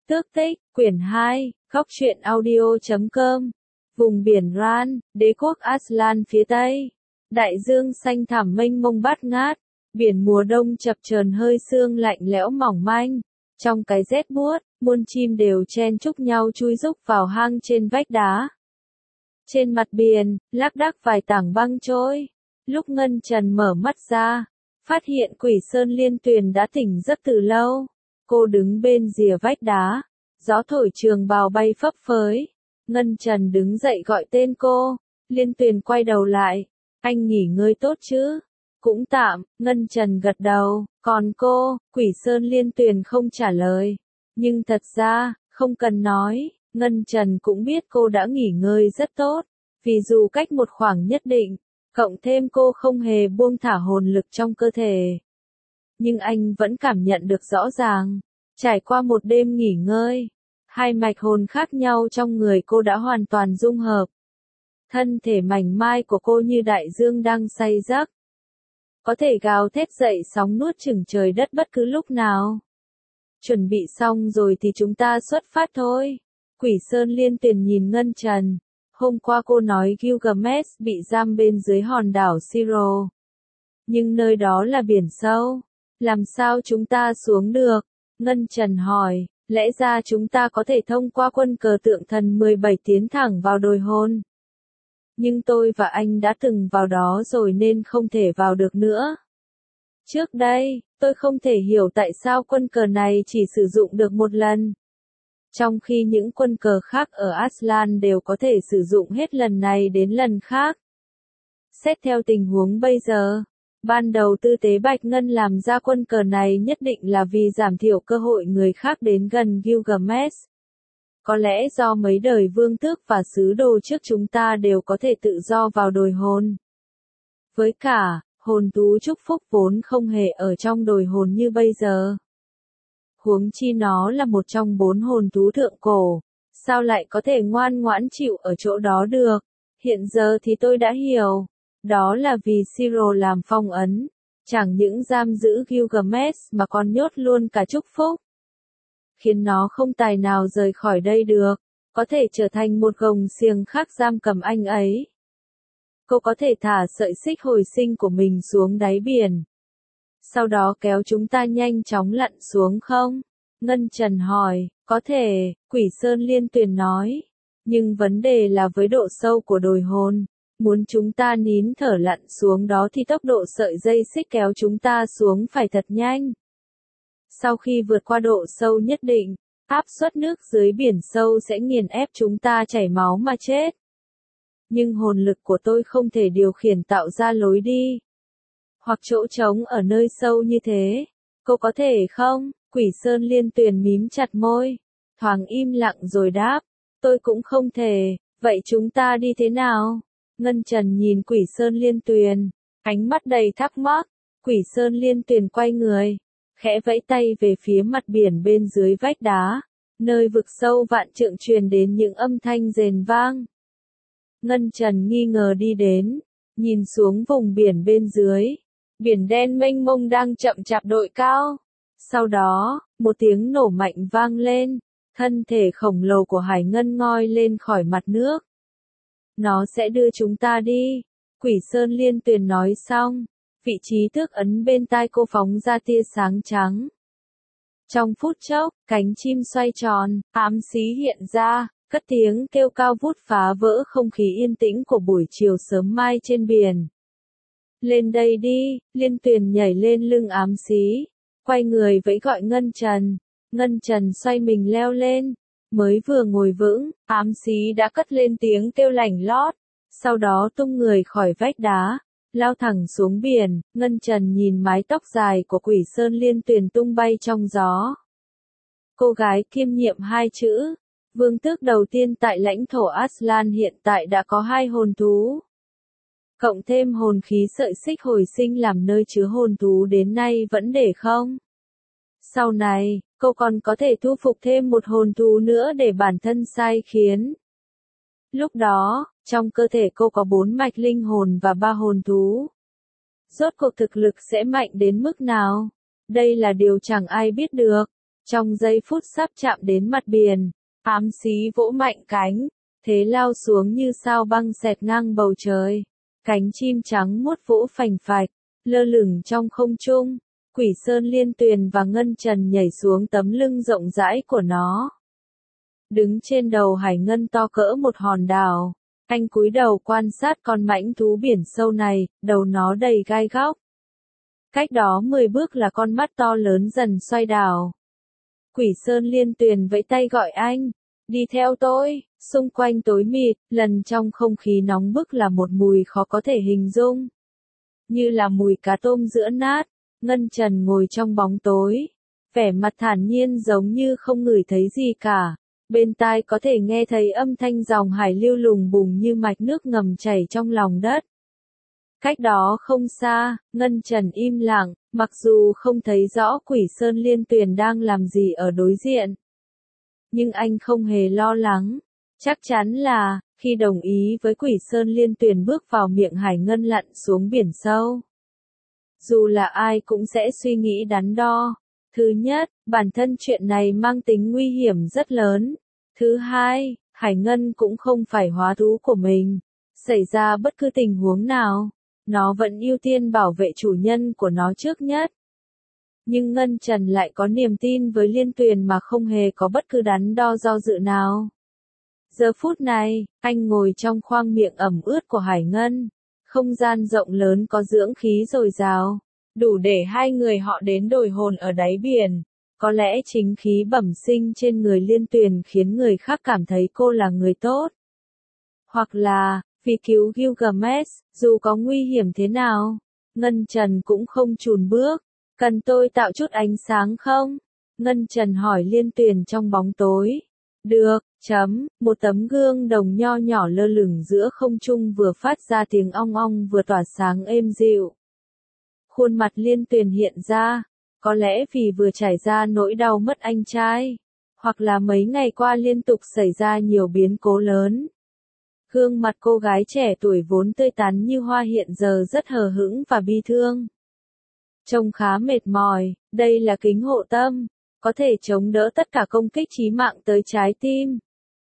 Tước Tích, quyển 2, Góc truyện audio.com. Vùng biển Ran, đế quốc Aslan phía Tây. Đại dương xanh thẳm mênh mông bát ngát, biển mùa đông chập chờn hơi sương lạnh lẽo mỏng manh. Trong cái rét buốt, muôn chim đều chen chúc nhau chui rúc vào hang trên vách đá. Trên mặt biển, lác đác vài tảng băng trôi. Lúc Ngân Trần mở mắt ra, phát hiện Quỷ Sơn Liên Tuyền đã tỉnh giấc từ lâu. Cô đứng bên rìa vách đá, gió thổi trường bào bay phấp phới. Ngân Trần đứng dậy gọi tên cô, Liên Tuyền quay đầu lại, anh nghỉ ngơi tốt chứ? Cũng tạm, Ngân Trần gật đầu, còn cô, Quỷ Sơn Liên Tuyền không trả lời. Nhưng thật ra, không cần nói, Ngân Trần cũng biết cô đã nghỉ ngơi rất tốt, vì dù cách một khoảng nhất định, cộng thêm cô không hề buông thả hồn lực trong cơ thể. Nhưng anh vẫn cảm nhận được rõ ràng, trải qua một đêm nghỉ ngơi, hai mạch hồn khác nhau trong người cô đã hoàn toàn dung hợp. Thân thể mảnh mai của cô như đại dương đang say giấc, có thể gào thét dậy sóng nuốt chửng trời đất bất cứ lúc nào. Chuẩn bị xong rồi thì chúng ta xuất phát thôi. Quỷ Sơn Liên Tuyền nhìn Ngân Trần. Hôm qua cô nói Gilgamesh bị giam bên dưới hòn đảo Siro. Nhưng nơi đó là biển sâu. Làm sao chúng ta xuống được? Ngân Trần hỏi, lẽ ra chúng ta có thể thông qua quân cờ tượng thần 17 tiến thẳng vào đồi hồn. Nhưng tôi và anh đã từng vào đó rồi nên không thể vào được nữa. Trước đây, tôi không thể hiểu tại sao quân cờ này chỉ sử dụng được một lần. Trong khi những quân cờ khác ở Aslan đều có thể sử dụng hết lần này đến lần khác. Xét theo tình huống bây giờ, ban đầu Tư Tế Bạch Ngân làm ra quân cờ này nhất định là vì giảm thiểu cơ hội người khác đến gần Gilgamesh. Có lẽ do mấy đời vương tước và sứ đồ trước chúng ta đều có thể tự do vào đồi hồn. Với cả, hồn thú chúc phúc vốn không hề ở trong đồi hồn như bây giờ. Huống chi nó là một trong 4 hồn thú thượng cổ, sao lại có thể ngoan ngoãn chịu ở chỗ đó được? Hiện giờ thì tôi đã hiểu, đó là vì Siro làm phong ấn, chẳng những giam giữ Gilgamesh mà còn nhốt luôn cả chúc phúc. Khiến nó không tài nào rời khỏi đây được, có thể trở thành một gông xiềng khác giam cầm anh ấy. Cô có thể thả sợi xích hồi sinh của mình xuống đáy biển. Sau đó kéo chúng ta nhanh chóng lặn xuống không? Ngân Trần hỏi, có thể, Quỷ Sơn Liên Tuyền nói. Nhưng vấn đề là với độ sâu của đồi hồn, muốn chúng ta nín thở lặn xuống đó thì tốc độ sợi dây xích kéo chúng ta xuống phải thật nhanh. Sau khi vượt qua độ sâu nhất định, áp suất nước dưới biển sâu sẽ nghiền ép chúng ta chảy máu mà chết. Nhưng hồn lực của tôi không thể điều khiển tạo ra lối đi hoặc chỗ trống ở nơi sâu như thế. Cô có thể không? Quỷ Sơn Liên Tuyền mím chặt môi, thoáng im lặng rồi đáp, tôi cũng không thể. Vậy chúng ta đi thế nào? Ngân Trần nhìn Quỷ Sơn Liên Tuyền, ánh mắt đầy thắc mắc. Quỷ Sơn Liên Tuyền quay người, khẽ vẫy tay về phía mặt biển bên dưới vách đá, nơi vực sâu vạn trượng truyền đến những âm thanh rền vang. Ngân Trần nghi ngờ đi đến, nhìn xuống vùng biển bên dưới. Biển đen mênh mông đang chậm chạp đội cao. Sau đó, một tiếng nổ mạnh vang lên, thân thể khổng lồ của Hải Ngân ngoi lên khỏi mặt nước. Nó sẽ đưa chúng ta đi. Quỷ Sơn Liên Tuyền nói xong, vị trí thước ấn bên tai cô phóng ra tia sáng trắng. Trong phút chốc, cánh chim xoay tròn, ám xí hiện ra, cất tiếng kêu cao vút phá vỡ không khí yên tĩnh của buổi chiều sớm mai trên biển. Lên đây đi, Liên Tuyền nhảy lên lưng ám xí, quay người vẫy gọi Ngân Trần. Ngân Trần xoay mình leo lên, mới vừa ngồi vững, ám xí đã cất lên tiếng kêu lảnh lót, sau đó tung người khỏi vách đá, lao thẳng xuống biển. Ngân Trần nhìn mái tóc dài của Quỷ Sơn Liên Tuyền tung bay trong gió. Cô gái kiêm nhiệm 2 chữ, vương tước đầu tiên tại lãnh thổ Aslan hiện tại đã có 2 hồn thú. Cộng thêm hồn khí sợi xích hồi sinh làm nơi chứa hồn thú đến nay vẫn để không. Sau này, cô còn có thể thu phục thêm một hồn thú nữa để bản thân sai khiến. Lúc đó, trong cơ thể cô có 4 mạch linh hồn và 3 hồn thú. Rốt cuộc thực lực sẽ mạnh đến mức nào? Đây là điều chẳng ai biết được. Trong giây phút sắp chạm đến mặt biển, ám xí vỗ mạnh cánh, thế lao xuống như sao băng xẹt ngang bầu trời. Cánh chim trắng muốt vỗ phành phạch, lơ lửng trong không trung. Quỷ Sơn Liên Tuyền và Ngân Trần nhảy xuống tấm lưng rộng rãi của nó. Đứng trên đầu hải ngân to cỡ một hòn đảo, anh cúi đầu quan sát con mãnh thú biển sâu này, đầu nó đầy gai góc. Cách đó 10 bước là con mắt to lớn dần xoay đảo. Quỷ Sơn Liên Tuyền vẫy tay gọi anh, đi theo tôi. Xung quanh tối mịt, lần trong không khí nóng bức là một mùi khó có thể hình dung. Như là mùi cá tôm giữa nát. Ngân Trần ngồi trong bóng tối, vẻ mặt thản nhiên giống như không ngửi thấy gì cả. Bên tai có thể nghe thấy âm thanh dòng hải lưu lùng bùng như mạch nước ngầm chảy trong lòng đất. Cách đó không xa, Ngân Trần im lặng, mặc dù không thấy rõ Quỷ Sơn Liên Tuyền đang làm gì ở đối diện. Nhưng anh không hề lo lắng. Chắc chắn là, khi đồng ý với Quỷ Sơn Liên Tuyền bước vào miệng hải ngân lặn xuống biển sâu. Dù là ai cũng sẽ suy nghĩ đắn đo. Thứ nhất, bản thân chuyện này mang tính nguy hiểm rất lớn. Thứ hai, hải ngân cũng không phải hóa thú của mình. Xảy ra bất cứ tình huống nào, nó vẫn ưu tiên bảo vệ chủ nhân của nó trước nhất. Nhưng Ngân Trần lại có niềm tin với Liên Tuyền mà không hề có bất cứ đắn đo do dự nào. Giờ phút này, anh ngồi trong khoang miệng ẩm ướt của hải ngân. Không gian rộng lớn có dưỡng khí dồi dào, đủ để hai người họ đến đổi hồn ở đáy biển. Có lẽ chính khí bẩm sinh trên người Liên Tuyền khiến người khác cảm thấy cô là người tốt. Hoặc là, vì cứu Gilgamesh, dù có nguy hiểm thế nào, Ngân Trần cũng không chùn bước. Cần tôi tạo chút ánh sáng không? Ngân Trần hỏi Liên Tuyền trong bóng tối. Được, một tấm gương đồng nho nhỏ lơ lửng giữa không trung vừa phát ra tiếng ong ong vừa tỏa sáng êm dịu. Khuôn mặt Liên Tuyền hiện ra, có lẽ vì vừa trải ra nỗi đau mất anh trai, hoặc là mấy ngày qua liên tục xảy ra nhiều biến cố lớn. Gương mặt cô gái trẻ tuổi vốn tươi tắn như hoa hiện giờ rất hờ hững và bi thương. Trông khá mệt mỏi, đây là kính hộ tâm, có thể chống đỡ tất cả công kích chí mạng tới trái tim.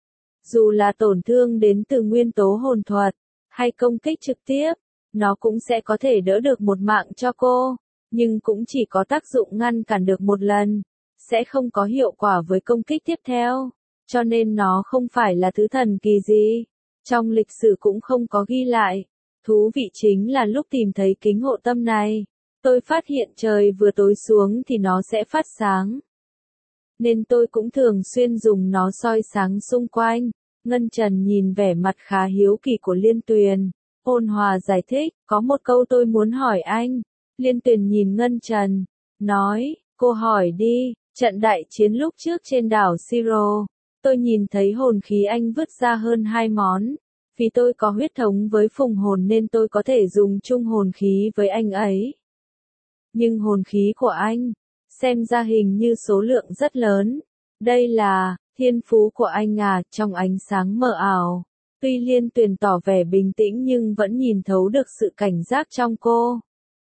Dù là tổn thương đến từ nguyên tố hồn thuật, hay công kích trực tiếp, nó cũng sẽ có thể đỡ được một mạng cho cô, nhưng cũng chỉ có tác dụng ngăn cản được một lần, sẽ không có hiệu quả với công kích tiếp theo, cho nên nó không phải là thứ thần kỳ gì. Trong lịch sử cũng không có ghi lại. Thú vị chính là lúc tìm thấy kính hộ tâm này, tôi phát hiện trời vừa tối xuống thì nó sẽ phát sáng. Nên tôi cũng thường xuyên dùng nó soi sáng xung quanh. Ngân Trần nhìn vẻ mặt khá hiếu kỳ của Liên Tuyền, ôn hòa giải thích, có một câu tôi muốn hỏi anh. Liên Tuyền nhìn Ngân Trần, nói, cô hỏi đi. Trận đại chiến lúc trước trên đảo Siro, tôi nhìn thấy hồn khí anh vứt ra hơn 2 món. Vì tôi có huyết thống với phùng hồn nên tôi có thể dùng chung hồn khí với anh ấy. Nhưng hồn khí của anh, xem ra hình như số lượng rất lớn. Đây là thiên phú của anh à, trong ánh sáng mờ ảo. Tuy Liên Tuyền tỏ vẻ bình tĩnh nhưng vẫn nhìn thấu được sự cảnh giác trong cô.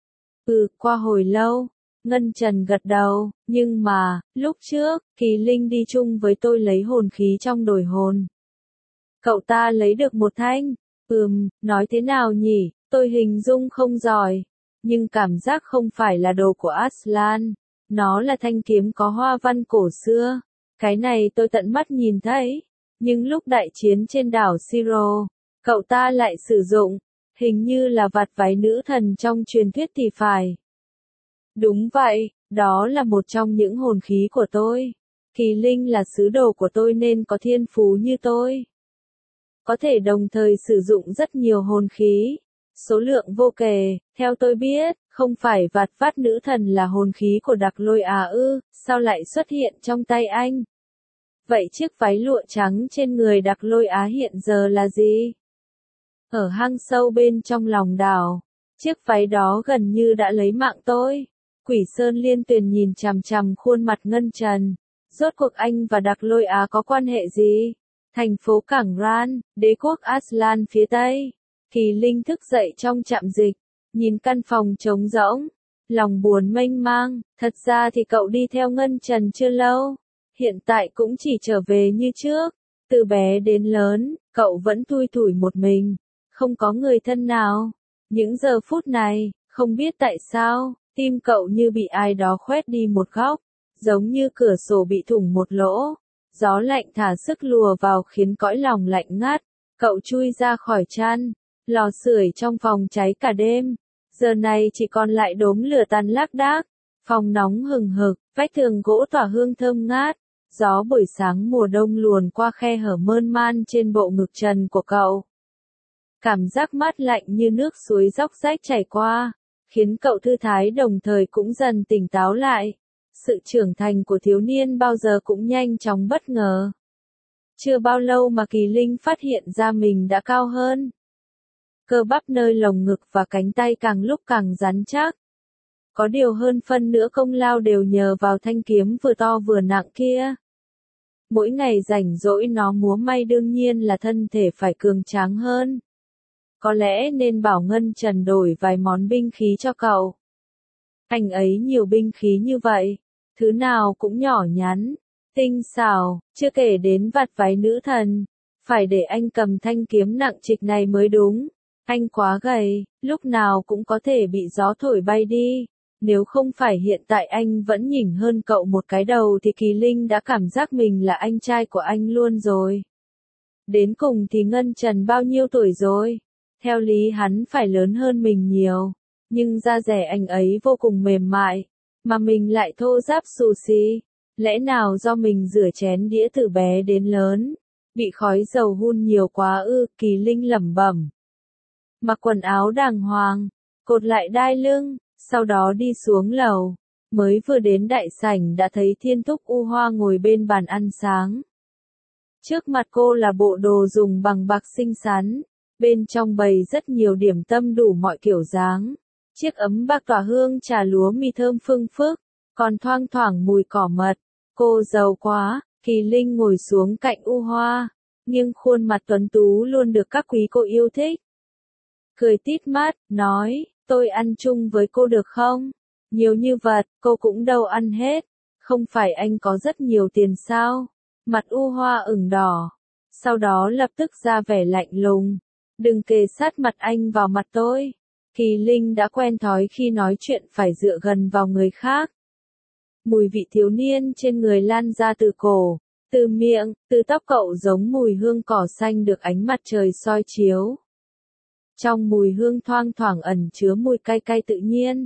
Qua hồi lâu, Ngân Trần gật đầu, nhưng mà, lúc trước, Kỳ Linh đi chung với tôi lấy hồn khí trong đổi hồn. Cậu ta lấy được một thanh. Nói thế nào nhỉ, tôi hình dung không giỏi. Nhưng cảm giác không phải là đồ của Aslan. Nó là thanh kiếm có hoa văn cổ xưa. Cái này tôi tận mắt nhìn thấy. Nhưng lúc đại chiến trên đảo Siro, cậu ta lại sử dụng, hình như là vạt váy nữ thần trong truyền thuyết thì phải. Đúng vậy, đó là một trong những hồn khí của tôi. Kỳ Linh là sứ đồ của tôi nên có thiên phú như tôi. Có thể đồng thời sử dụng rất nhiều hồn khí. Số lượng vô kể, theo tôi biết, không phải vạt vát nữ thần là hồn khí của Đặc Lôi Á ư, sao lại xuất hiện trong tay anh? Vậy chiếc váy lụa trắng trên người Đặc Lôi Á hiện giờ là gì? Ở hang sâu bên trong lòng đảo, chiếc váy đó gần như đã lấy mạng tôi. Quỷ Sơn Liên Tuyền nhìn chằm chằm khuôn mặt Ngân Trần. Rốt cuộc anh và Đặc Lôi Á có quan hệ gì? Thành phố Cảng Ran, đế quốc Aslan phía Tây. Kỳ Linh thức dậy trong trạm dịch, nhìn căn phòng trống rỗng. lòng buồn mênh mang, thật ra thì cậu đi theo Ngân Trần chưa lâu, hiện tại cũng chỉ trở về như trước, từ bé đến lớn, cậu vẫn thui thủi một mình, không có người thân nào. Những giờ phút này, không biết tại sao, tim cậu như bị ai đó khoét đi một góc, giống như cửa sổ bị thủng một lỗ, gió lạnh thả sức lùa vào khiến cõi lòng lạnh ngắt, cậu chui ra khỏi chăn, lò sưởi trong phòng cháy cả đêm, giờ này chỉ còn lại đốm lửa tàn lác đác, phòng nóng hừng hực, vách tường gỗ tỏa hương thơm ngát, gió buổi sáng mùa đông luồn qua khe hở mơn man trên bộ ngực trần của cậu. Cảm giác mát lạnh như nước suối róc rách chảy qua, khiến cậu thư thái đồng thời cũng dần tỉnh táo lại. Sự trưởng thành của thiếu niên bao giờ cũng nhanh chóng bất ngờ. Chưa bao lâu mà Kỳ Linh phát hiện ra mình đã cao hơn. Cơ bắp nơi lồng ngực và cánh tay càng lúc càng rắn chắc. Có điều hơn phân nửa công lao đều nhờ vào thanh kiếm vừa to vừa nặng kia. Mỗi ngày rảnh rỗi nó múa may đương nhiên là thân thể phải cường tráng hơn. Có lẽ nên bảo Ngân Trần đổi vài món binh khí cho cậu. Anh ấy nhiều binh khí như vậy, thứ nào cũng nhỏ nhắn, tinh xảo, chưa kể đến vạt váy nữ thần. Phải để anh cầm thanh kiếm nặng trịch này mới đúng. Anh quá gầy, lúc nào cũng có thể bị gió thổi bay đi. Nếu không phải hiện tại anh vẫn nhỉnh hơn cậu một cái đầu thì Kỳ Linh đã cảm giác mình là anh trai của anh luôn rồi. Đến cùng thì Ngân Trần bao nhiêu tuổi rồi? Theo lý hắn phải lớn hơn mình nhiều, nhưng da dẻ anh ấy vô cùng mềm mại, mà mình lại thô ráp xù xì. Lẽ nào do mình rửa chén đĩa từ bé đến lớn, bị khói dầu hun nhiều quá ư? Kỳ Linh lẩm bẩm. Mặc quần áo đàng hoàng, cột lại đai lưng, sau đó đi xuống lầu. Mới vừa đến đại sảnh đã thấy Thiên Thúc U Hoa ngồi bên bàn ăn sáng. Trước mặt cô là bộ đồ dùng bằng bạc xinh xắn. Bên trong bày rất nhiều điểm tâm đủ mọi kiểu dáng. Chiếc ấm bạc tỏa hương trà lúa mì thơm phưng phức, còn thoang thoảng mùi cỏ mật. Cô giàu quá, Kỳ Linh ngồi xuống cạnh U Hoa, nhưng khuôn mặt tuấn tú luôn được các quý cô yêu thích. Cười tít mắt, nói, tôi ăn chung với cô được không? Nhiều như vật, cô cũng đâu ăn hết. Không phải anh có rất nhiều tiền sao? Mặt U Hoa ửng đỏ. Sau đó lập tức ra vẻ lạnh lùng. Đừng kề sát mặt anh vào mặt tôi. Kỳ Linh đã quen thói khi nói chuyện phải dựa gần vào người khác. Mùi vị thiếu niên trên người lan ra từ cổ, từ miệng, từ tóc cậu giống mùi hương cỏ xanh được ánh mặt trời soi chiếu. Trong mùi hương thoang thoảng ẩn chứa mùi cay cay tự nhiên.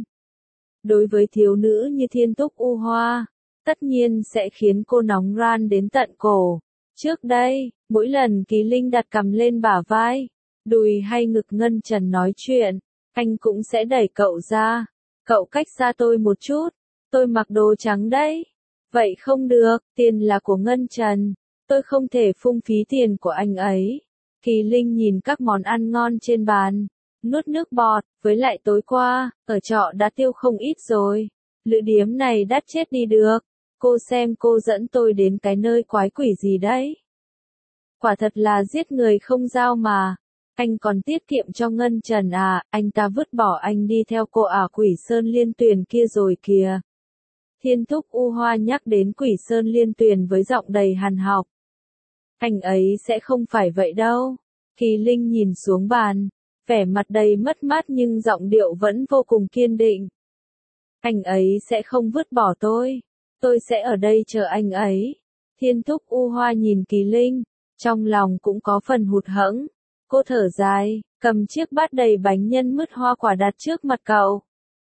Đối với thiếu nữ như Thiên Thúc U Hoa, tất nhiên sẽ khiến cô nóng ran đến tận cổ. Trước đây, mỗi lần Kỳ Linh đặt cằm lên bả vai, đùi hay ngực Ngân Trần nói chuyện, anh cũng sẽ đẩy cậu ra. Cậu cách xa tôi một chút, tôi mặc đồ trắng đấy. Vậy không được, tiền là của Ngân Trần, tôi không thể phung phí tiền của anh ấy. Kỳ Linh nhìn các món ăn ngon trên bàn, nuốt nước bọt, với lại tối qua, ở trọ đã tiêu không ít rồi. Lữ điếm này đắt chết đi được. Cô xem cô dẫn tôi đến cái nơi quái quỷ gì đấy. Quả thật là giết người không dao mà. Anh còn tiết kiệm cho Ngân Trần à, anh ta vứt bỏ anh đi theo cô Quỷ Sơn Liên Tuyền kia rồi kìa. Thiên Thúc U Hoa nhắc đến Quỷ Sơn Liên Tuyền với giọng đầy hằn học. Anh ấy sẽ không phải vậy đâu. Kỳ Linh nhìn xuống bàn, vẻ mặt đầy mất mát nhưng giọng điệu vẫn vô cùng kiên định. Anh ấy sẽ không vứt bỏ tôi sẽ ở đây chờ anh ấy. Thiên Thúc U Hoa nhìn Kỳ Linh, trong lòng cũng có phần hụt hẫng. Cô thở dài, cầm chiếc bát đầy bánh nhân mứt hoa quả đặt trước mặt cậu.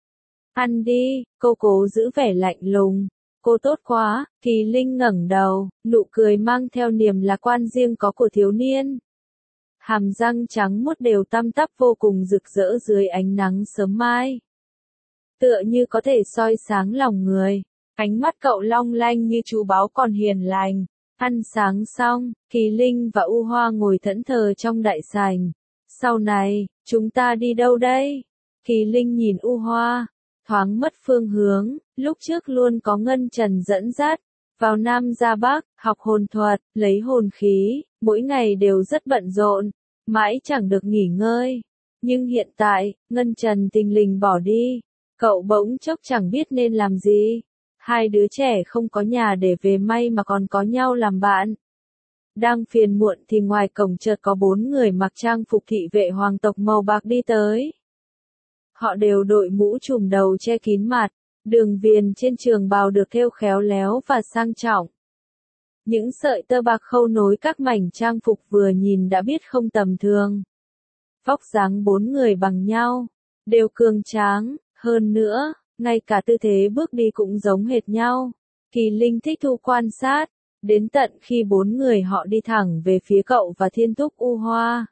Ăn đi, cô cố giữ vẻ lạnh lùng. Cô tốt quá. Kỳ Linh ngẩng đầu, nụ cười mang theo niềm lạc quan riêng có của thiếu niên. Hàm răng trắng muốt đều tăm tắp vô cùng rực rỡ dưới ánh nắng sớm mai. Tựa như có thể soi sáng lòng người. Ánh mắt cậu long lanh như chú báo còn hiền lành. Ăn sáng xong, Kỳ Linh và U Hoa ngồi thẫn thờ trong đại sảnh. Sau này, chúng ta đi đâu đây? Kỳ Linh nhìn U Hoa, thoáng mất phương hướng. Lúc trước luôn có Ngân Trần dẫn dắt, vào Nam ra Bắc, học hồn thuật, lấy hồn khí, mỗi ngày đều rất bận rộn, mãi chẳng được nghỉ ngơi. Nhưng hiện tại, Ngân Trần tình lình bỏ đi. Cậu bỗng chốc chẳng biết nên làm gì. Hai đứa trẻ không có nhà để về may mà còn có nhau làm bạn. Đang phiền muộn thì ngoài cổng chợt có 4 người mặc trang phục thị vệ hoàng tộc màu bạc đi tới. Họ đều đội mũ trùm đầu che kín mặt, đường viền trên trường bào được thêu khéo léo và sang trọng. Những sợi tơ bạc khâu nối các mảnh trang phục vừa nhìn đã biết không tầm thường. Vóc dáng 4 người bằng nhau, đều cường tráng, hơn nữa, ngay cả tư thế bước đi cũng giống hệt nhau. Kỳ Linh thích thú quan sát, đến tận khi 4 người họ đi thẳng về phía cậu và Thiên Thúc U Hoa.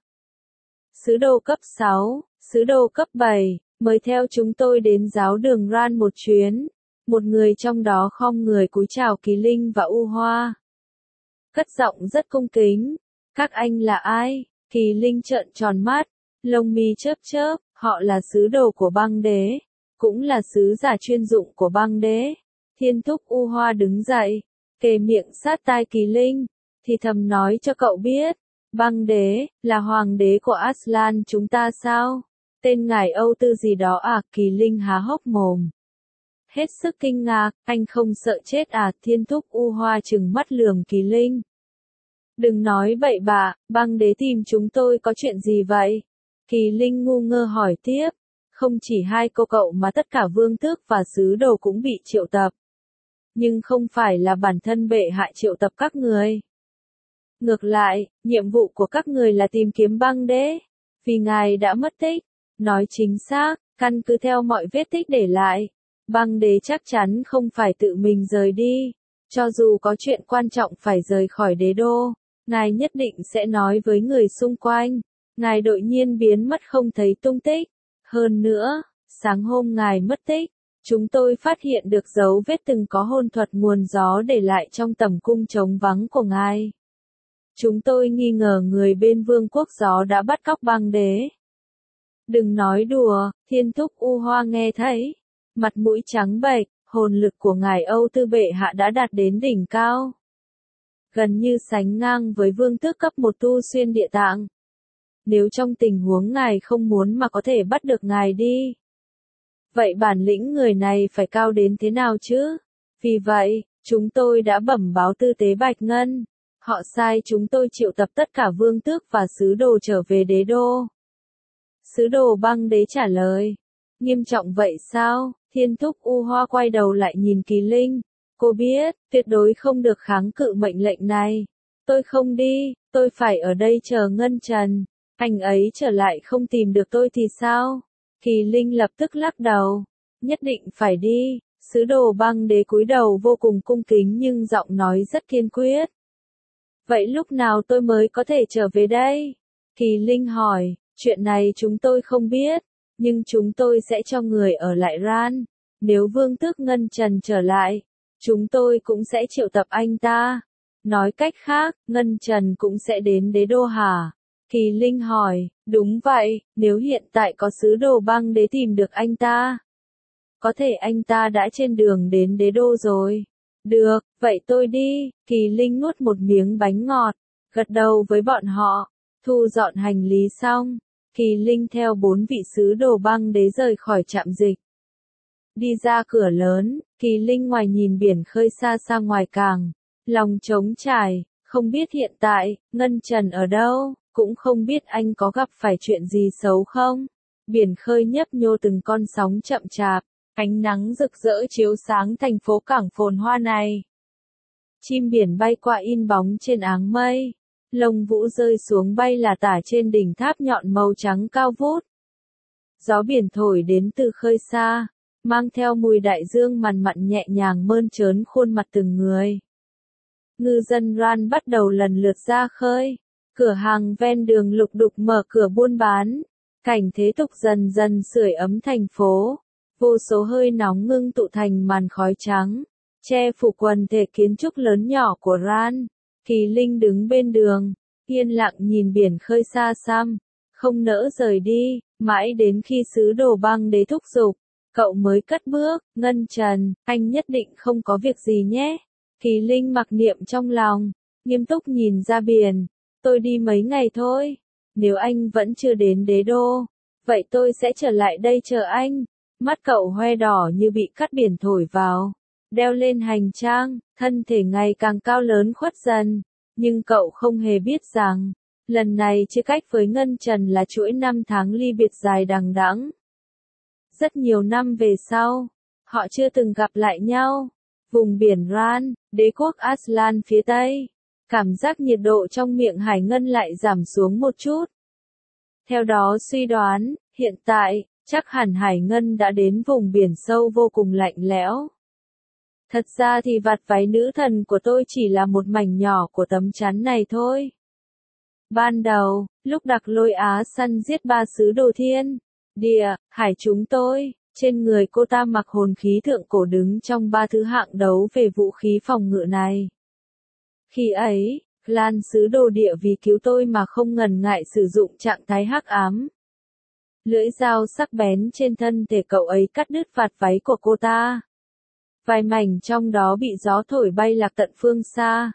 Sứ đồ cấp 6, sứ đồ cấp 7, mời theo chúng tôi đến giáo đường Ran một chuyến. Một người trong đó khom người cúi chào Kỳ Linh và U Hoa. Cất giọng rất cung kính. Các anh là ai? Kỳ Linh trợn tròn mắt, lông mi chớp chớp, họ là sứ đồ của băng đế, cũng là sứ giả chuyên dụng của băng đế. Thiên Thúc U Hoa đứng dậy, kề miệng sát tai Kỳ Linh, thì thầm nói cho cậu biết, băng đế, là hoàng đế của Aslan chúng ta sao? Tên ngài Âu Tư gì đó à? Kỳ Linh há hốc mồm. Hết sức kinh ngạc, anh không sợ chết à? Thiên Thúc U Hoa trừng mắt lườm Kỳ Linh. Đừng nói bậy bạ, băng đế tìm chúng tôi có chuyện gì vậy? Kỳ Linh ngu ngơ hỏi tiếp. Không chỉ hai cô cậu mà tất cả vương tước và sứ đồ cũng bị triệu tập. Nhưng không phải là bản thân bệ hạ triệu tập các người. Ngược lại, nhiệm vụ của các người là tìm kiếm băng đế. Vì ngài đã mất tích. Nói chính xác, căn cứ theo mọi vết tích để lại. Băng đế chắc chắn không phải tự mình rời đi. Cho dù có chuyện quan trọng phải rời khỏi đế đô, ngài nhất định sẽ nói với người xung quanh. Ngài đột nhiên biến mất không thấy tung tích. Hơn nữa, sáng hôm ngài mất tích, chúng tôi phát hiện được dấu vết từng có hôn thuật nguồn gió để lại trong tầm cung trống vắng của ngài. Chúng tôi nghi ngờ người bên vương quốc gió đã bắt cóc băng đế. Đừng nói đùa, Thiên Thúc U Hoa nghe thấy. Mặt mũi trắng bệch, hồn lực của ngài Âu Tư bệ hạ đã đạt đến đỉnh cao. Gần như sánh ngang với vương tước cấp 1 tu xuyên địa tạng. Nếu trong tình huống ngài không muốn mà có thể bắt được ngài đi. Vậy bản lĩnh người này phải cao đến thế nào chứ? Vì vậy, chúng tôi đã bẩm báo tư tế Bạch Ngân. Họ sai chúng tôi triệu tập tất cả vương tước và sứ đồ trở về đế đô. Sứ đồ băng đế trả lời. Nghiêm trọng vậy sao? Thiên Thúc U Hoa quay đầu lại nhìn Kỳ Linh. Cô biết, tuyệt đối không được kháng cự mệnh lệnh này. Tôi không đi, tôi phải ở đây chờ Ngân Trần. Anh ấy trở lại không tìm được tôi thì sao? Kỳ Linh lập tức lắc đầu. Nhất định phải đi. Sứ đồ băng đế cúi đầu vô cùng cung kính nhưng giọng nói rất kiên quyết. Vậy lúc nào tôi mới có thể trở về đây? Kỳ Linh hỏi, chuyện này chúng tôi không biết, nhưng chúng tôi sẽ cho người ở lại Ran. Nếu vương tước Ngân Trần trở lại, chúng tôi cũng sẽ triệu tập anh ta. Nói cách khác, Ngân Trần cũng sẽ đến đế đô hả? Kỳ Linh hỏi, đúng vậy, nếu hiện tại có sứ đồ băng đế tìm được anh ta. Có thể anh ta đã trên đường đến đế đô rồi. Được, vậy tôi đi. Kỳ Linh nuốt một miếng bánh ngọt, gật đầu với bọn họ, thu dọn hành lý xong. Kỳ Linh theo 4 vị sứ đồ băng đế rời khỏi trạm dịch. Đi ra cửa lớn, Kỳ Linh ngoài nhìn biển khơi xa xa ngoài càng. Lòng trống trải, không biết hiện tại, Ngân Trần ở đâu, cũng không biết anh có gặp phải chuyện gì xấu không. Biển khơi nhấp nhô từng con sóng chậm chạp, ánh nắng rực rỡ chiếu sáng thành phố cảng phồn hoa này. Chim biển bay qua in bóng trên áng mây, lông vũ rơi xuống bay là tả trên đỉnh tháp nhọn màu trắng cao vút. Gió biển thổi đến từ khơi xa, mang theo mùi đại dương mặn mặn nhẹ nhàng mơn trớn khuôn mặt từng người. Ngư dân Ran bắt đầu lần lượt ra khơi, cửa hàng ven đường lục đục mở cửa buôn bán, cảnh thế tục dần dần sưởi ấm thành phố, vô số hơi nóng ngưng tụ thành màn khói trắng, che phủ quần thể kiến trúc lớn nhỏ của Ran. Kỳ Linh đứng bên đường, yên lặng nhìn biển khơi xa xăm, không nỡ rời đi, mãi đến khi sứ đồ băng đế thúc giục, cậu mới cất bước. Ngân Trần, anh nhất định không có việc gì nhé. Kỳ Linh mặc niệm trong lòng, nghiêm túc nhìn ra biển. Tôi đi mấy ngày thôi. Nếu anh vẫn chưa đến đế đô, vậy tôi sẽ trở lại đây chờ anh. Mắt cậu hoe đỏ như bị cắt biển thổi vào. Đeo lên hành trang, thân thể ngày càng cao lớn khuất dần. Nhưng cậu không hề biết rằng, lần này chia cách với Ngân Trần là chuỗi năm tháng ly biệt dài đằng đẵng. Rất nhiều năm về sau, họ chưa từng gặp lại nhau. Vùng biển Ran, đế quốc Aslan phía Tây. Cảm giác nhiệt độ trong miệng Hải Ngân lại giảm xuống một chút. Theo đó suy đoán, hiện tại, chắc hẳn Hải Ngân đã đến vùng biển sâu vô cùng lạnh lẽo. Thật ra thì vạt váy nữ thần của tôi chỉ là một mảnh nhỏ của tấm chắn này thôi. Ban đầu, lúc Đặc Lôi Á săn giết 3 sứ đồ thiên, địa, hải chúng tôi, trên người cô ta mặc hồn khí thượng cổ đứng trong 3 thứ hạng đấu về vũ khí phòng ngự này. Khi ấy, clan sứ đồ địa vì cứu tôi mà không ngần ngại sử dụng trạng thái hắc ám. Lưỡi dao sắc bén trên thân thể cậu ấy cắt đứt vạt váy của cô ta. Vài mảnh trong đó bị gió thổi bay lạc tận phương xa.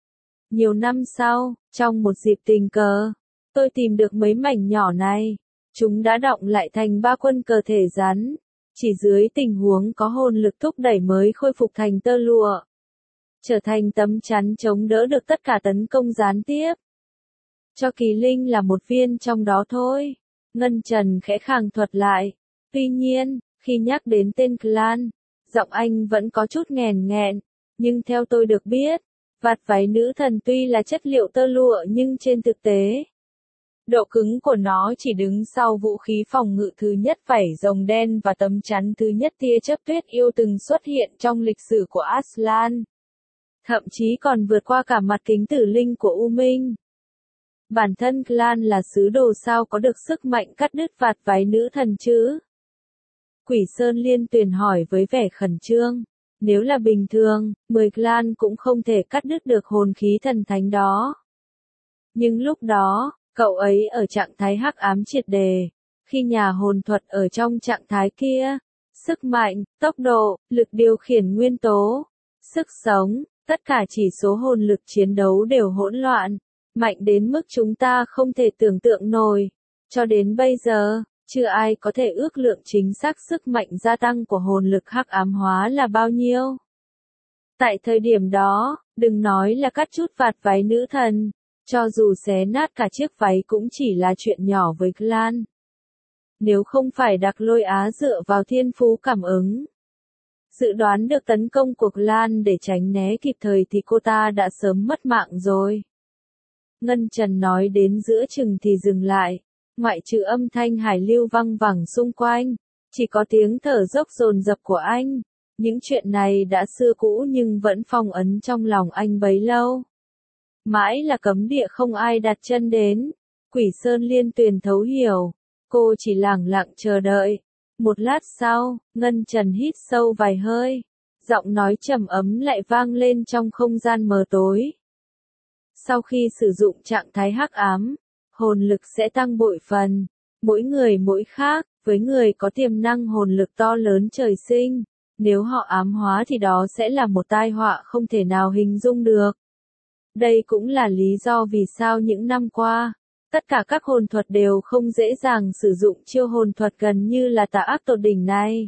Nhiều năm sau, trong một dịp tình cờ, tôi tìm được mấy mảnh nhỏ này. Chúng đã đọng lại thành 3 quân cờ thể rắn. Chỉ dưới tình huống có hồn lực thúc đẩy mới khôi phục thành tơ lụa. Trở thành tấm chắn chống đỡ được tất cả tấn công gián tiếp. Cho Kỳ Linh là một viên trong đó thôi. Ngân Trần khẽ khàng thuật lại. Tuy nhiên, khi nhắc đến tên clan, giọng anh vẫn có chút nghèn nghẹn. Nhưng theo tôi được biết, vạt váy nữ thần tuy là chất liệu tơ lụa nhưng trên thực tế, độ cứng của nó chỉ đứng sau vũ khí phòng ngự thứ nhất vảy rồng đen và tấm chắn thứ nhất tia chớp tuyết yêu từng xuất hiện trong lịch sử của Aslan. Thậm chí còn vượt qua cả mặt kính tử linh của U Minh. Bản thân clan là sứ đồ sao có được sức mạnh cắt đứt vạt váy nữ thần chứ? Quỷ Sơn Liên Tuyền hỏi với vẻ khẩn trương. Nếu là bình thường, 10 clan cũng không thể cắt đứt được hồn khí thần thánh đó. Nhưng lúc đó, cậu ấy ở trạng thái hắc ám triệt đề. Khi nhà hồn thuật ở trong trạng thái kia, sức mạnh, tốc độ, lực điều khiển nguyên tố, sức sống, tất cả chỉ số hồn lực chiến đấu đều hỗn loạn, mạnh đến mức chúng ta không thể tưởng tượng nổi. Cho đến bây giờ, chưa ai có thể ước lượng chính xác sức mạnh gia tăng của hồn lực hắc ám hóa là bao nhiêu. Tại thời điểm đó, đừng nói là cắt chút vạt váy nữ thần, cho dù xé nát cả chiếc váy cũng chỉ là chuyện nhỏ với clan. Nếu không phải Đặc Lôi Á dựa vào thiên phú cảm ứng, dự đoán được tấn công của clan để tránh né kịp thời thì cô ta đã sớm mất mạng rồi. Ngân Trần nói đến giữa chừng thì dừng lại, ngoại trừ âm thanh hải lưu văng vẳng xung quanh, chỉ có tiếng thở dốc dồn dập của anh. Những chuyện này đã xưa cũ nhưng vẫn phong ấn trong lòng anh bấy lâu. Mãi là cấm địa không ai đặt chân đến. Quỷ Sơn Liên Tuyền thấu hiểu. Cô chỉ lẳng lặng chờ đợi. Một lát sau, Ngân Trần hít sâu vài hơi. Giọng nói trầm ấm lại vang lên trong không gian mờ tối. Sau khi sử dụng trạng thái hắc ám, hồn lực sẽ tăng bội phần. Mỗi người mỗi khác, với người có tiềm năng hồn lực to lớn trời sinh. Nếu họ ám hóa thì đó sẽ là một tai họa không thể nào hình dung được. Đây cũng là lý do vì sao những năm qua, tất cả các hồn thuật đều không dễ dàng sử dụng chiêu hồn thuật gần như là tà ác tột đỉnh này.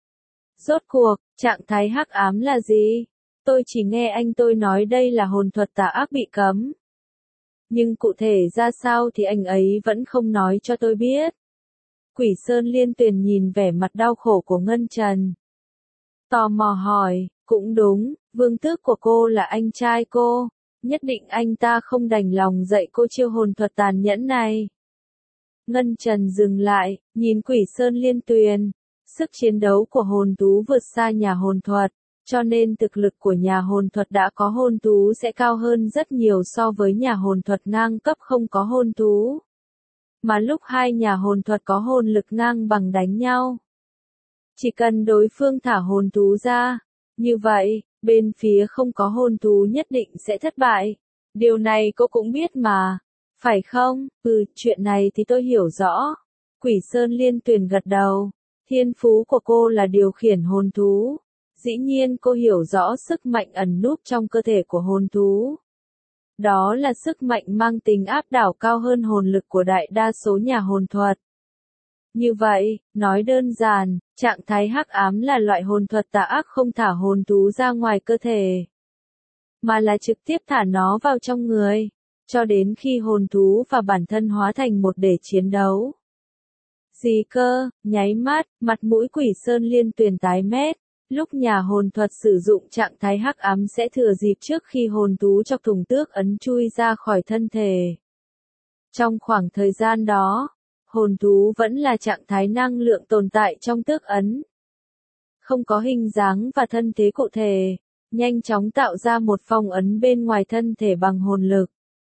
Rốt cuộc, trạng thái hắc ám là gì? Tôi chỉ nghe anh tôi nói đây là hồn thuật tà ác bị cấm. Nhưng cụ thể ra sao thì anh ấy vẫn không nói cho tôi biết. Quỷ Sơn Liên Tuyền nhìn vẻ mặt đau khổ của Ngân Trần. Tò mò hỏi, cũng đúng, vương tước của cô là anh trai cô, nhất định anh ta không đành lòng dạy cô chiêu hồn thuật tàn nhẫn này. Ngân Trần dừng lại, nhìn Quỷ Sơn Liên Tuyền, sức chiến đấu của hồn thú vượt xa nhà hồn thuật, cho nên thực lực của nhà hồn thuật đã có hồn thú sẽ cao hơn rất nhiều so với nhà hồn thuật ngang cấp không có hồn thú. Mà lúc hai nhà hồn thuật có hồn lực ngang bằng đánh nhau, chỉ cần đối phương thả hồn thú ra, như vậy, bên phía không có hồn thú nhất định sẽ thất bại. Điều này cô cũng biết mà, phải không? Chuyện này thì tôi hiểu rõ. Quỷ Sơn Liên Tuyền gật đầu. Thiên phú của cô là điều khiển hồn thú. Dĩ nhiên cô hiểu rõ sức mạnh ẩn núp trong cơ thể của hồn thú. Đó là sức mạnh mang tính áp đảo cao hơn hồn lực của đại đa số nhà hồn thuật. Như vậy, nói đơn giản, trạng thái hắc ám là loại hồn thuật tà ác không thả hồn thú ra ngoài cơ thể, mà là trực tiếp thả nó vào trong người, cho đến khi hồn thú và bản thân hóa thành một để chiến đấu. Gì cơ, nháy mắt, mặt mũi Quỷ Sơn Liên Tuyền tái mét, lúc nhà hồn thuật sử dụng trạng thái hắc ám sẽ thừa dịp trước khi hồn thú chọc thủng tước ấn chui ra khỏi thân thể. Trong khoảng thời gian đó, hồn thú vẫn là trạng thái năng lượng tồn tại trong tước ấn. Không có hình dáng và thân thế cụ thể, nhanh chóng tạo ra một phong ấn bên ngoài thân thể bằng hồn lực.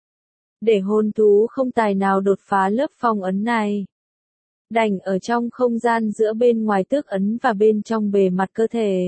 Để hồn thú không tài nào đột phá lớp phong ấn này. Đành ở trong không gian giữa bên ngoài tước ấn và bên trong bề mặt cơ thể.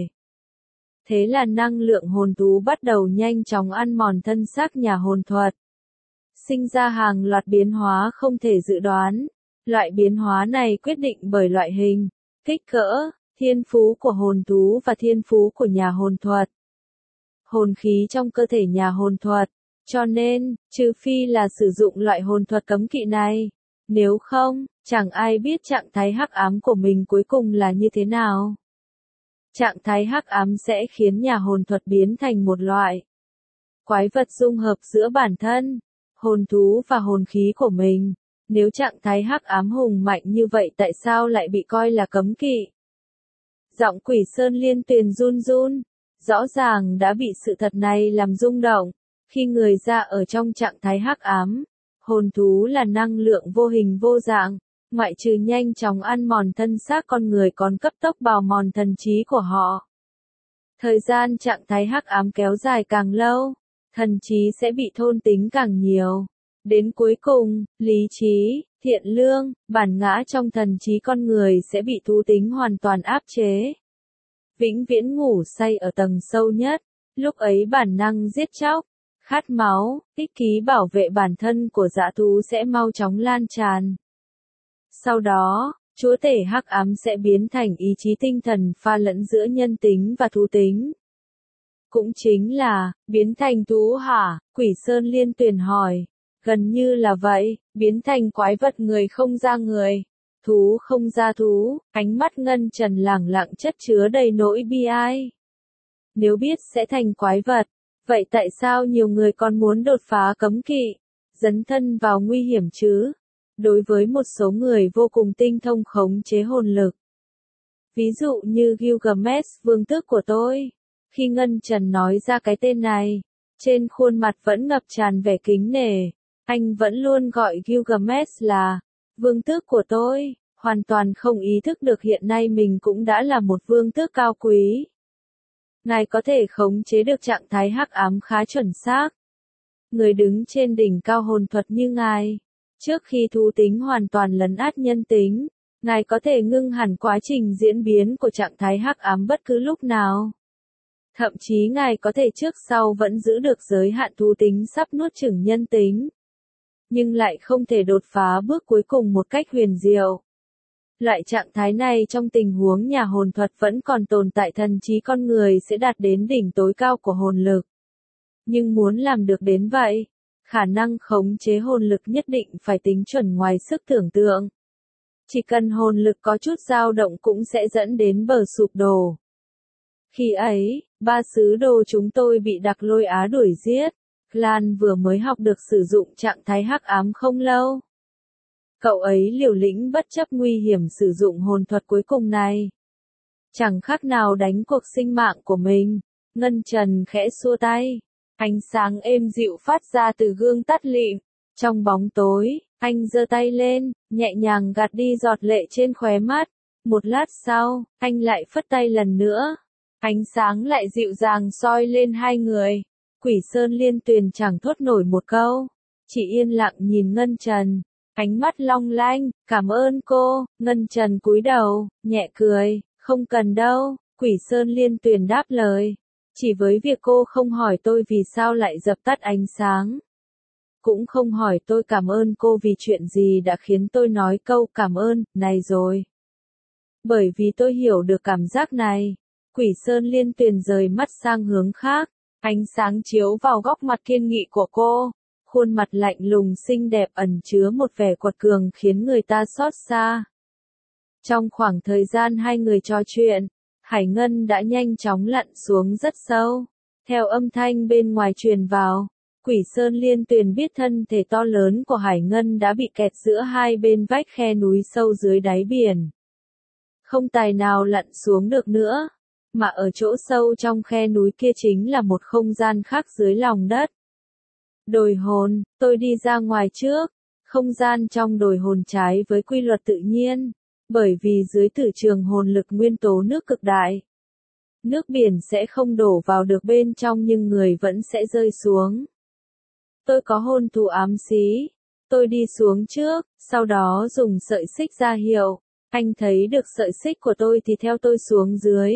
Thế là năng lượng hồn thú bắt đầu nhanh chóng ăn mòn thân xác nhà hồn thuật. Sinh ra hàng loạt biến hóa không thể dự đoán. Loại biến hóa này quyết định bởi loại hình, kích cỡ, thiên phú của hồn thú và thiên phú của nhà hồn thuật. Hồn khí trong cơ thể nhà hồn thuật. Cho nên, trừ phi là sử dụng loại hồn thuật cấm kỵ này. Nếu không, chẳng ai biết trạng thái hắc ám của mình cuối cùng là như thế nào. Trạng thái hắc ám sẽ khiến nhà hồn thuật biến thành một loại quái vật dung hợp giữa bản thân, hồn thú và hồn khí của mình. Nếu trạng thái hắc ám hùng mạnh như vậy tại sao lại bị coi là cấm kỵ? Giọng Quỷ Sơn Liên Tuyền run run, rõ ràng đã bị sự thật này làm rung động. Khi người ra ở trong trạng thái hắc ám, hồn thú là năng lượng vô hình vô dạng, ngoại trừ nhanh chóng ăn mòn thân xác con người còn cấp tốc bào mòn thần trí của họ. Thời gian trạng thái hắc ám kéo dài càng lâu, thần trí sẽ bị thôn tính càng nhiều. Đến cuối cùng, lý trí, thiện lương, bản ngã trong thần trí con người sẽ bị thú tính hoàn toàn áp chế. Vĩnh viễn ngủ say ở tầng sâu nhất, lúc ấy bản năng giết chóc, khát máu, ích ký bảo vệ bản thân của dã thú sẽ mau chóng lan tràn. Sau đó, chúa tể hắc ám sẽ biến thành ý chí tinh thần pha lẫn giữa nhân tính và thú tính. Cũng chính là, biến thành thú hả? Quỷ Sơn Liên Tuyền hỏi. Gần như là vậy, biến thành quái vật người không ra người, thú không ra thú, ánh mắt Ngân Trần lẳng lặng chất chứa đầy nỗi bi ai. Nếu biết sẽ thành quái vật, vậy tại sao nhiều người còn muốn đột phá cấm kỵ, dấn thân vào nguy hiểm chứ? Đối với một số người vô cùng tinh thông khống chế hồn lực. Ví dụ như Gilgamesh, vương tước của tôi. Khi Ngân Trần nói ra cái tên này, trên khuôn mặt vẫn ngập tràn vẻ kính nể. Anh vẫn luôn gọi Gilgamesh là vương tước của tôi, hoàn toàn không ý thức được hiện nay mình cũng đã là một vương tước cao quý. Ngài có thể khống chế được trạng thái hắc ám khá chuẩn xác. Người đứng trên đỉnh cao hồn thuật như ngài, trước khi thú tính hoàn toàn lấn át nhân tính, ngài có thể ngưng hẳn quá trình diễn biến của trạng thái hắc ám bất cứ lúc nào. Thậm chí ngài có thể trước sau vẫn giữ được giới hạn thú tính sắp nuốt chửng nhân tính. Nhưng lại không thể đột phá bước cuối cùng một cách huyền diệu. Loại trạng thái này trong tình huống nhà hồn thuật vẫn còn tồn tại thần trí con người sẽ đạt đến đỉnh tối cao của hồn lực. Nhưng muốn làm được đến vậy, khả năng khống chế hồn lực nhất định phải tính chuẩn ngoài sức tưởng tượng. Chỉ cần hồn lực có chút dao động cũng sẽ dẫn đến bờ sụp đổ. Khi ấy, ba sứ đồ chúng tôi bị Đặc Lôi Á đuổi giết. Lan vừa mới học được sử dụng trạng thái hắc ám không lâu. Cậu ấy liều lĩnh bất chấp nguy hiểm sử dụng hồn thuật cuối cùng này. Chẳng khác nào đánh cuộc sinh mạng của mình. Ngân Trần khẽ xua tay. Ánh sáng êm dịu phát ra từ gương tắt lịm. Trong bóng tối, anh giơ tay lên, nhẹ nhàng gạt đi giọt lệ trên khóe mắt. Một lát sau, anh lại phất tay lần nữa. Ánh sáng lại dịu dàng soi lên hai người. Quỷ Sơn Liên Tuyền chẳng thốt nổi một câu, chỉ yên lặng nhìn Ngân Trần, ánh mắt long lanh, cảm ơn cô. Ngân Trần cúi đầu, nhẹ cười, không cần đâu. Quỷ Sơn Liên Tuyền đáp lời, chỉ với việc cô không hỏi tôi vì sao lại dập tắt ánh sáng, cũng không hỏi tôi cảm ơn cô vì chuyện gì đã khiến tôi nói câu cảm ơn này rồi. Bởi vì tôi hiểu được cảm giác này. Quỷ Sơn Liên Tuyền rời mắt sang hướng khác. Ánh sáng chiếu vào góc mặt kiên nghị của cô, khuôn mặt lạnh lùng xinh đẹp ẩn chứa một vẻ quật cường khiến người ta xót xa. Trong khoảng thời gian hai người trò chuyện, Hải Ngân đã nhanh chóng lặn xuống rất sâu. Theo âm thanh bên ngoài truyền vào, Quỷ Sơn Liên Tuyền biết thân thể to lớn của Hải Ngân đã bị kẹt giữa hai bên vách khe núi sâu dưới đáy biển. Không tài nào lặn xuống được nữa, mà ở chỗ sâu trong khe núi kia chính là một không gian khác dưới lòng đất. Đồi hồn, tôi đi ra ngoài trước. Không gian trong đồi hồn trái với quy luật tự nhiên, bởi vì dưới tử trường hồn lực nguyên tố nước cực đại. Nước biển sẽ không đổ vào được bên trong nhưng người vẫn sẽ rơi xuống. Tôi có hồn thú ám xí. Tôi đi xuống trước, sau đó dùng sợi xích ra hiệu. Anh thấy được sợi xích của tôi thì theo tôi xuống dưới.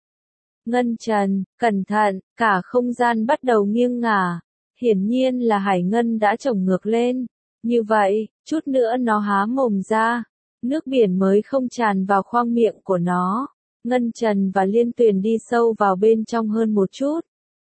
Ngân Trần, cẩn thận, cả không gian bắt đầu nghiêng ngả. Hiển nhiên là Hải Ngân đã chổng ngược lên. Như vậy, chút nữa nó há mồm ra. Nước biển mới không tràn vào khoang miệng của nó. Ngân Trần và Liên Tuyền đi sâu vào bên trong hơn một chút.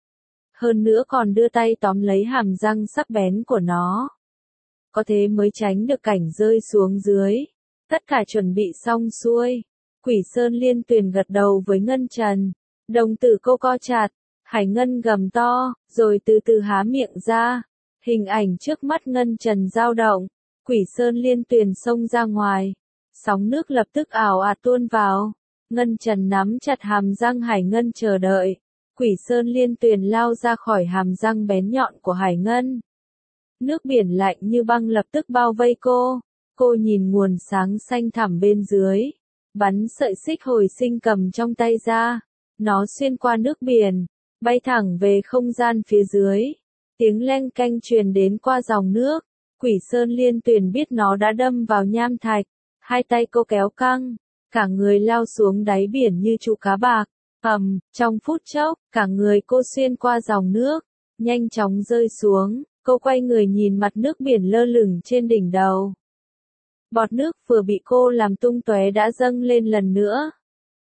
Hơn nữa còn đưa tay tóm lấy hàm răng sắc bén của nó. Có thế mới tránh được cảnh rơi xuống dưới. Tất cả chuẩn bị xong xuôi. Quỷ Sơn Liên Tuyền gật đầu với Ngân Trần. Đồng tử cô co chặt. Hải Ngân gầm to, rồi từ từ há miệng ra. Hình ảnh trước mắt Ngân Trần dao động. Quỷ Sơn Liên Tuyền xông ra ngoài. Sóng nước lập tức ào ạt tuôn vào. Ngân Trần nắm chặt hàm răng Hải Ngân chờ đợi. Quỷ Sơn Liên Tuyền lao ra khỏi hàm răng bén nhọn của Hải Ngân. Nước biển lạnh như băng lập tức bao vây cô. Cô nhìn nguồn sáng xanh thẳm bên dưới. Bắn sợi xích hồi sinh cầm trong tay ra. Nó xuyên qua nước biển, bay thẳng về không gian phía dưới. Tiếng leng canh truyền đến qua dòng nước. Quỷ Sơn Liên Tuyền biết nó đã đâm vào nham thạch. Hai tay cô kéo căng. Cả người lao xuống đáy biển như trụ cá bạc. Trong phút chốc, cả người cô xuyên qua dòng nước. Nhanh chóng rơi xuống. Cô quay người nhìn mặt nước biển lơ lửng trên đỉnh đầu. Bọt nước vừa bị cô làm tung tóe đã dâng lên lần nữa.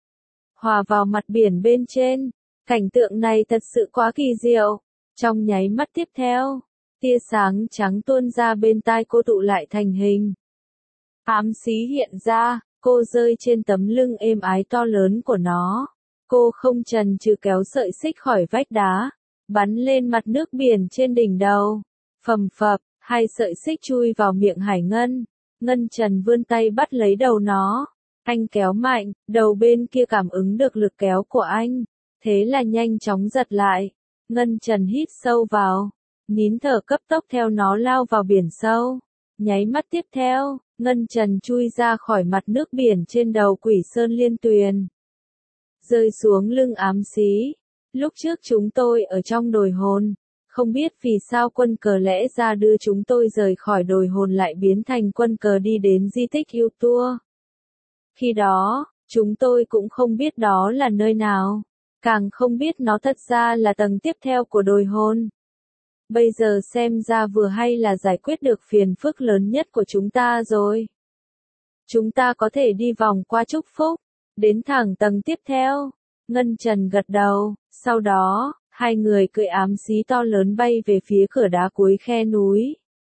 Hòa vào mặt biển bên trên. Cảnh tượng này thật sự quá kỳ diệu. Trong nháy mắt tiếp theo, tia sáng trắng tuôn ra bên tai cô tụ lại thành hình. Ám xí hiện ra, cô rơi trên tấm lưng êm ái to lớn của nó. Cô không chần chừ kéo sợi xích khỏi vách đá, bắn lên mặt nước biển trên đỉnh đầu. Phầm phập, hai sợi xích chui vào miệng Hải Ngân. Ngân Trần vươn tay bắt lấy đầu nó. Anh kéo mạnh, đầu bên kia cảm ứng được lực kéo của anh. Thế là nhanh chóng giật lại. Ngân Trần hít sâu vào. Nín thở cấp tốc theo nó lao vào biển sâu. Nháy mắt tiếp theo, Ngân Trần chui ra khỏi mặt nước biển trên đầu Quỷ Sơn Liên Tuyền. Rơi xuống lưng ám xí. Lúc trước chúng tôi ở trong đồi hồn. Không biết vì sao quân cờ lẽ ra đưa chúng tôi rời khỏi đồi hồn lại biến thành quân cờ đi đến di tích yêu tour. Khi đó, chúng tôi cũng không biết đó là nơi nào. Càng không biết nó thật ra là tầng tiếp theo của đồi hồn. Bây giờ xem ra vừa hay là giải quyết được phiền phức lớn nhất của chúng ta rồi. Chúng ta có thể đi vòng qua Trúc Phúc, đến thẳng tầng tiếp theo. Ngân Trần gật đầu, sau đó, hai người cưỡi ám xí to lớn bay về phía cửa đá cuối khe núi.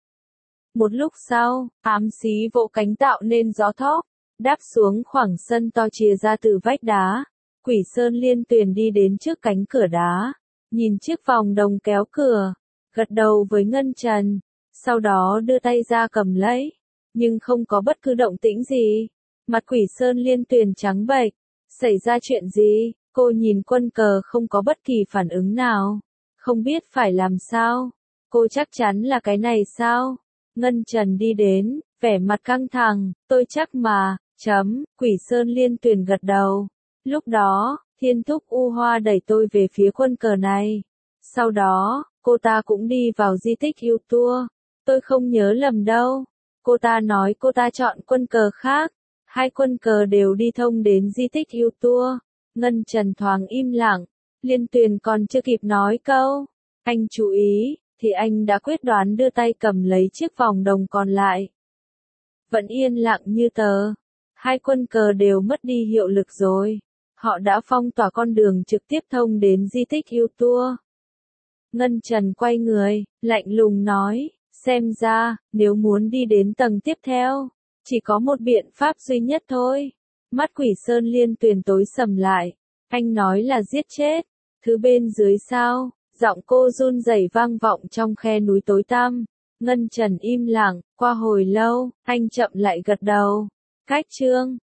Một lúc sau, ám xí vỗ cánh tạo nên gió thóc, đáp xuống khoảng sân to chìa ra từ vách đá. Quỷ Sơn Liên Tuyền đi đến trước cánh cửa đá, nhìn chiếc vòng đồng kéo cửa, gật đầu với Ngân Trần, sau đó đưa tay ra cầm lấy, nhưng không có bất cứ động tĩnh gì. Mặt Quỷ Sơn Liên Tuyền trắng bệch, xảy ra chuyện gì? Cô nhìn quân cờ không có bất kỳ phản ứng nào, không biết phải làm sao. Cô chắc chắn là cái này sao? Ngân Trần đi đến, vẻ mặt căng thẳng, tôi chắc mà, Quỷ Sơn Liên Tuyền gật đầu. Lúc đó, Thiên Thúc U Hoa đẩy tôi về phía quân cờ này. Sau đó, cô ta cũng đi vào di tích yêu tour. Tôi không nhớ lầm đâu. Cô ta nói cô ta chọn quân cờ khác. Hai quân cờ đều đi thông đến di tích yêu tour. Ngân Trần thoáng im lặng. Liên Tuyền còn chưa kịp nói câu. Anh chú ý, thì anh đã quyết đoán đưa tay cầm lấy chiếc vòng đồng còn lại. Vẫn yên lặng như tờ. Hai quân cờ đều mất đi hiệu lực rồi. Họ đã phong tỏa con đường trực tiếp thông đến di tích yêu tour. Ngân Trần quay người, lạnh lùng nói, xem ra, nếu muốn đi đến tầng tiếp theo, chỉ có một biện pháp duy nhất thôi. Mắt Quỷ Sơn Liên Tuyền tối sầm lại. Anh nói là giết chết. Thứ bên dưới sao? Giọng cô run rẩy vang vọng trong khe núi tối tăm. Ngân Trần im lặng, qua hồi lâu, anh chậm lại gật đầu. Cách chương